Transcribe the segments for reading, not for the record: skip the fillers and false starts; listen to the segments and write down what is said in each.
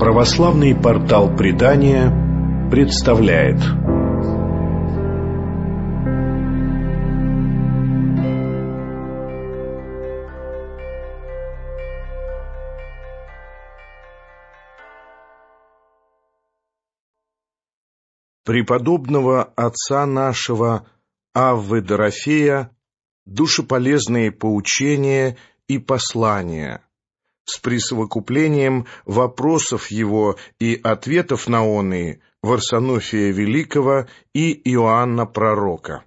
Православный портал Предания представляет. Преподобного отца нашего Аввы Дорофея душеполезные поучения и послания с присовокуплением вопросов его и ответов на оные Варсонофия Великого и Иоанна Пророка.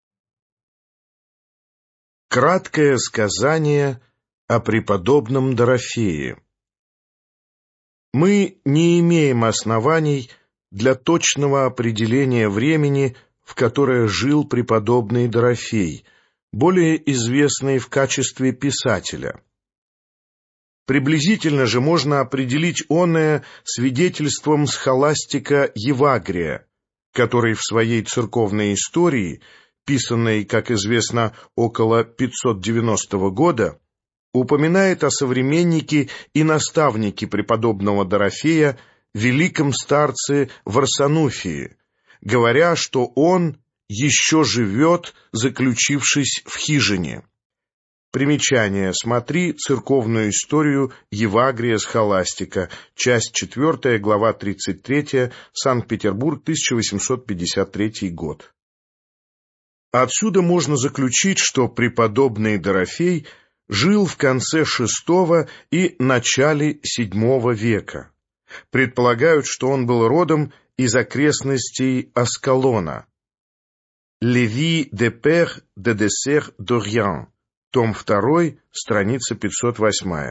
Краткое сказание о преподобном Дорофее. Мы не имеем оснований для точного определения времени, в которое жил преподобный Дорофей, более известный в качестве писателя. Приблизительно же можно определить оное свидетельством схоластика Евагрия, который в своей церковной истории, писанной, как известно, около 590 года, упоминает о современнике и наставнике преподобного Дорофея, великом старце Варсонофии, говоря, что он еще живет, заключившись в хижине. Примечание. Смотри церковную историю Евагрия Схоластика, часть 4, глава 33, Санкт-Петербург, 1853 год. Отсюда можно заключить, что преподобный Дорофей жил в конце VI и начале VII века. Предполагают, что он был родом из окрестностей Аскалона. Леви де Пер де Десер d'Orient, том 2, страница 508.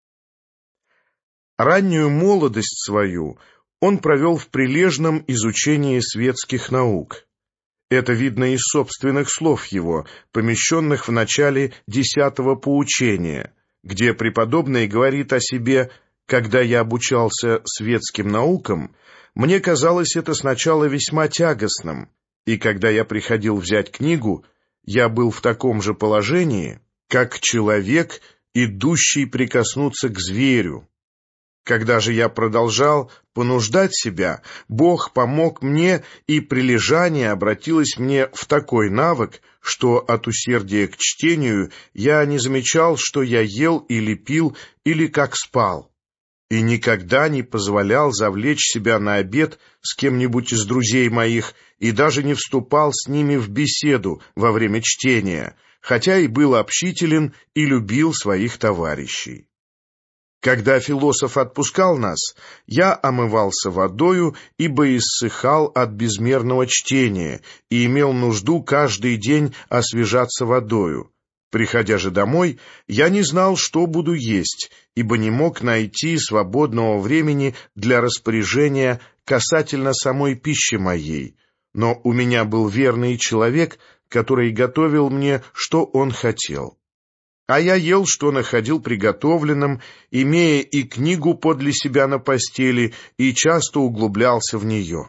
Раннюю молодость свою он провел в прилежном изучении светских наук. Это видно из собственных слов его, помещенных в начале 10-го поучения, где преподобный говорит о себе: «Когда я обучался светским наукам, мне казалось это сначала весьма тягостным, и когда я приходил взять книгу, я был в таком же положении, как человек, идущий прикоснуться к зверю. Когда же я продолжал понуждать себя, Бог помог мне, и прилежание обратилось мне в такой навык, что от усердия к чтению я не замечал, что я ел или пил, или как спал, и никогда не позволял завлечь себя на обед с кем-нибудь из друзей моих, и даже не вступал с ними в беседу во время чтения, хотя и был общителен и любил своих товарищей. Когда философ отпускал нас, я омывался водою, ибо иссыхал от безмерного чтения и имел нужду каждый день освежаться водою. Приходя же домой, я не знал, что буду есть, ибо не мог найти свободного времени для распоряжения касательно самой пищи моей, но у меня был верный человек, который готовил мне, что он хотел. А я ел, что находил приготовленным, имея и книгу подле себя на постели, и часто углублялся в нее.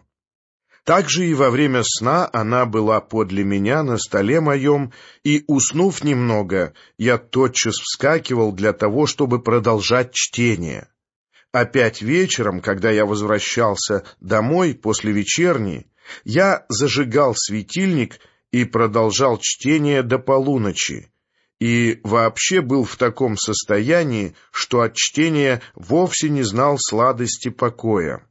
Также и во время сна она была подле меня на столе моем, и, уснув немного, я тотчас вскакивал для того, чтобы продолжать чтение. Опять вечером, когда я возвращался домой после вечерни, я зажигал светильник и продолжал чтение до полуночи, и вообще был в таком состоянии, что от чтения вовсе не знал сладости покоя.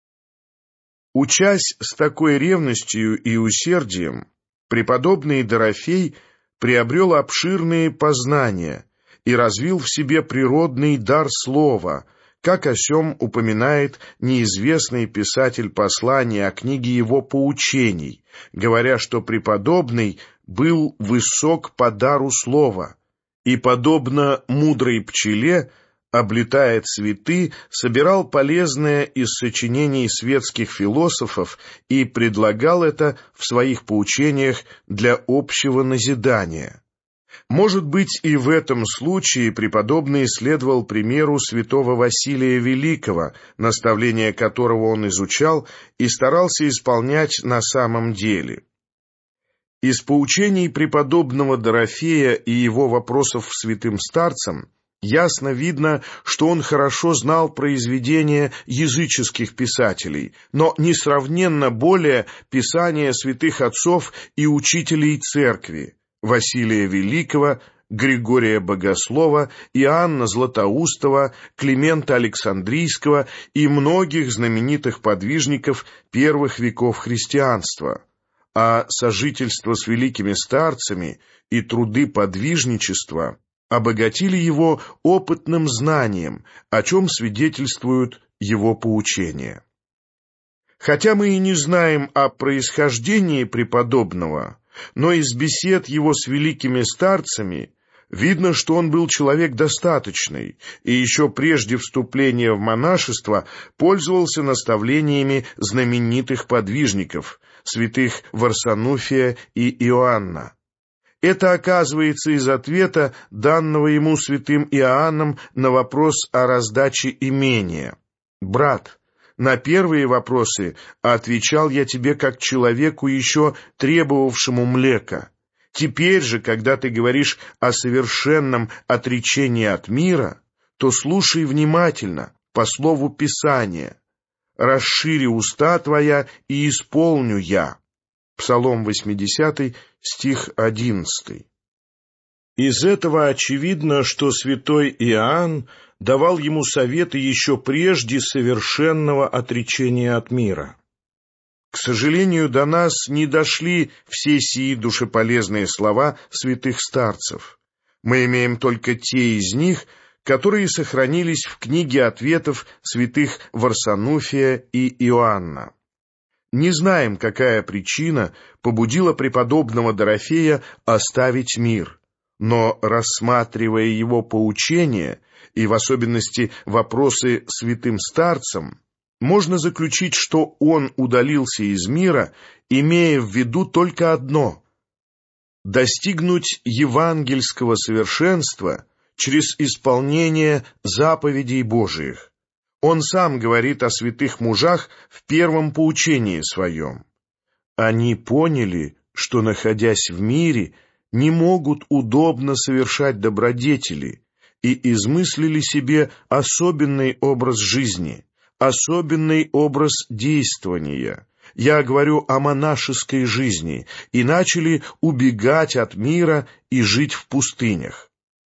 Учась с такой ревностью и усердием, преподобный Дорофей приобрел обширные познания и развил в себе природный дар слова, как о сем упоминает неизвестный писатель послания о книге его поучений, говоря, что преподобный был высок по дару слова и, подобно мудрой пчеле, облетая цветы, собирал полезное из сочинений светских философов и предлагал это в своих поучениях для общего назидания. Может быть, и в этом случае преподобный следовал примеру святого Василия Великого, наставления которого он изучал и старался исполнять на самом деле. Из поучений преподобного Дорофея и его вопросов святым старцам Ясно видно, что он хорошо знал произведения языческих писателей, но несравненно более писания святых отцов и учителей церкви Василия Великого, Григория Богослова, Иоанна Златоустова, Климента Александрийского и многих знаменитых подвижников первых веков христианства, а сожительство с великими старцами и труды подвижничества обогатили его опытным знанием, о чем свидетельствуют его поучения. Хотя мы и не знаем о происхождении преподобного, но из бесед его с великими старцами видно, что он был человек достаточный и еще прежде вступления в монашество пользовался наставлениями знаменитых подвижников, святых Варсануфия и Иоанна. Это оказывается из ответа, данного ему святым Иоанном на вопрос о раздаче имения. «Брат, на первые вопросы отвечал я тебе как человеку, еще требовавшему млека. Теперь же, когда ты говоришь о совершенном отречении от мира, то слушай внимательно, по слову Писания. Расшири уста твоя, и исполню я». Псалом 80, стих 11. Из этого очевидно, что святой Иоанн давал ему советы еще прежде совершенного отречения от мира. К сожалению, до нас не дошли все сии душеполезные слова святых старцев. Мы имеем только те из них, которые сохранились в книге ответов святых Варсануфия и Иоанна. Не знаем, какая причина побудила преподобного Дорофея оставить мир, но, рассматривая его поучения, и в особенности вопросы святым старцам, можно заключить, что он удалился из мира, имея в виду только одно — достигнуть евангельского совершенства через исполнение заповедей Божиих. Он сам говорит о святых мужах в первом поучении своем. Они поняли, что, находясь в мире, не могут удобно совершать добродетели, и измыслили себе особенный образ жизни, особенный образ действования. Я говорю о монашеской жизни, и начали убегать от мира и жить в пустынях.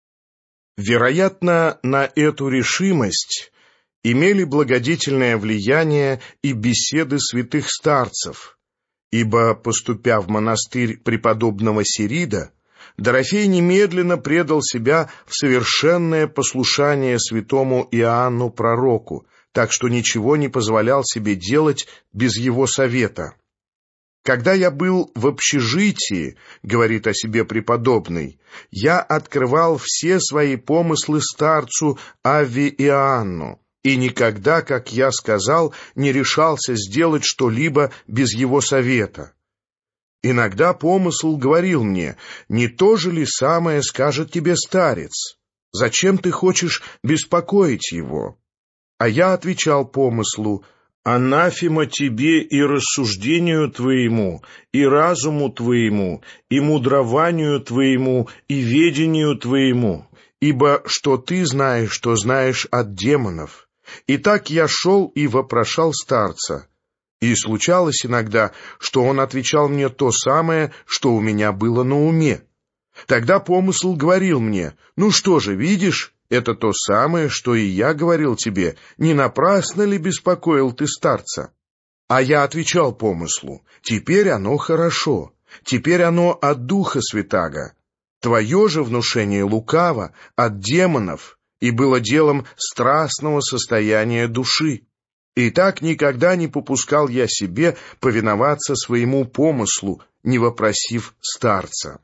Вероятно, на эту решимость имели благодетельное влияние и беседы святых старцев, ибо, поступя в монастырь преподобного Сирида, Дорофей немедленно предал себя в совершенное послушание святому Иоанну Пророку, так что ничего не позволял себе делать без его совета. «Когда я был в общежитии, — говорит о себе преподобный, — я открывал все свои помыслы старцу Авве Иоанну, и никогда, как я сказал, не решался сделать что-либо без его совета. Иногда помысл говорил мне: не то же ли самое скажет тебе старец? Зачем ты хочешь беспокоить его? А я отвечал помыслу: анафема тебе и рассуждению твоему, и разуму твоему, и мудрованию твоему, и ведению твоему, ибо что ты знаешь, что знаешь от демонов. И так я шел и вопрошал старца. И случалось иногда, что он отвечал мне то самое, что у меня было на уме. Тогда помысл говорил мне: ну что же, видишь, это то самое, что и я говорил тебе, не напрасно ли беспокоил ты старца? А я отвечал помыслу: теперь оно хорошо, теперь оно от Духа Святаго. Твое же внушение лукаво, от демонов, и было делом страстного состояния души. И так никогда не попускал я себе повиноваться своему помыслу, не вопросив старца.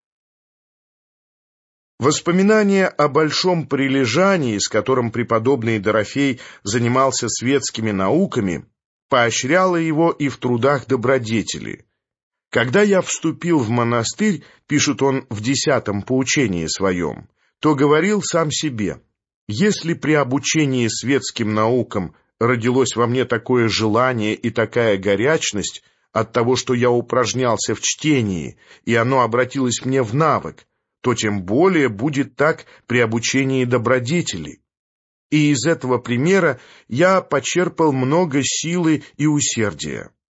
Воспоминание о большом прилежании, с которым преподобный Дорофей занимался светскими науками, поощряло его и в трудах добродетели. «Когда я вступил в монастырь, — пишет он в 10-м поучении своем, — то говорил сам себе: если при обучении светским наукам родилось во мне такое желание и такая горячность от того, что я упражнялся в чтении, и оно обратилось мне в навык, то тем более будет так при обучении добродетели. И из этого примера я почерпал много силы и усердия.